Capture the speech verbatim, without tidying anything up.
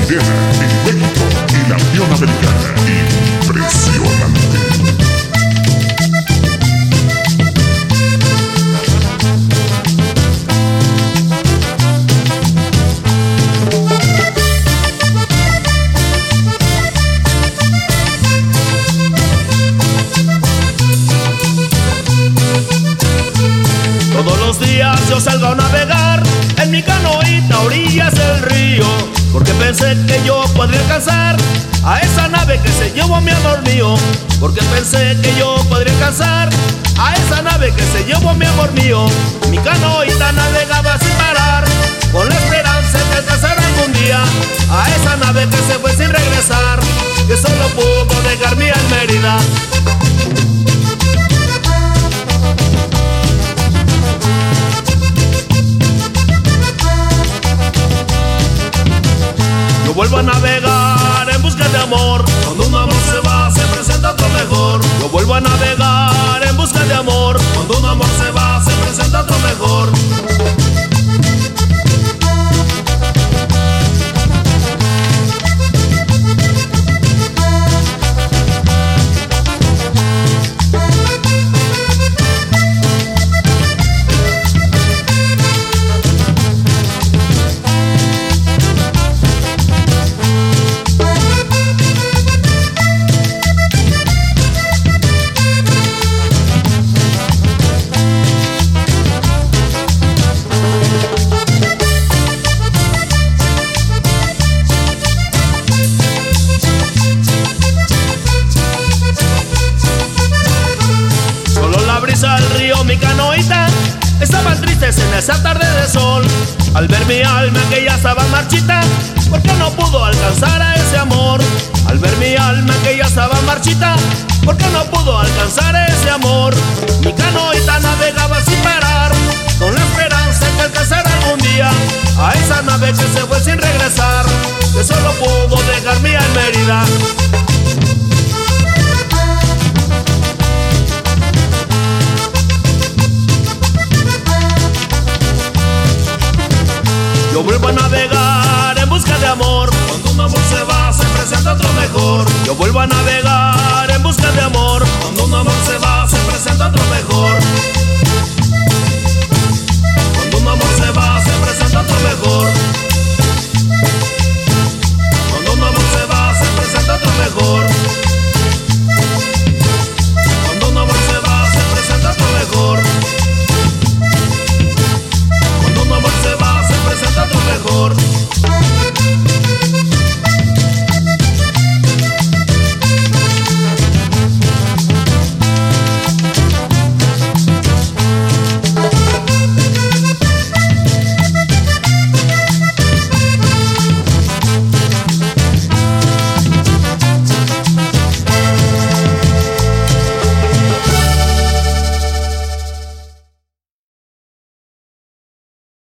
chilena en México y la Unión Americana. Impresionante. Todos los días yo salgo a navegar en mi canoita a orillas del río, porque pensé que yo podría alcanzar a esa nave que se llevó mi amor mío. Porque pensé que yo podría alcanzar a esa nave que se llevó mi amor mío. Mi canoita navegaba sin parar, con la esperanza de alcanzar algún día a esa nave que se fue sin regresar, que solo pudo dejarme en Mérida. Yo vuelvo a navegar en busca de amor. Cuando un amor se va, se presenta otro mejor. Yo vuelvo a navegar en busca de amor. Cuando un amor se va, se presenta otro mejor. Al río mi canoita estaban tristes en esa tarde de sol, al ver mi alma que ya estaba marchita, porque no pudo alcanzar a ese amor. Al ver mi alma que ya estaba marchita, porque no pudo alcanzar a ese amor. Mi canoita navegaba sin parar, con la esperanza de alcanzar algún día a esa nave que se fue sin regresar, que solo pudo dejarme en Mérida. Yo vuelvo a navegar en busca de amor. Cuando un amor se va, se presenta otro mejor. Yo vuelvo a navegar en busca de amor. Cuando un amor se va, se presenta otro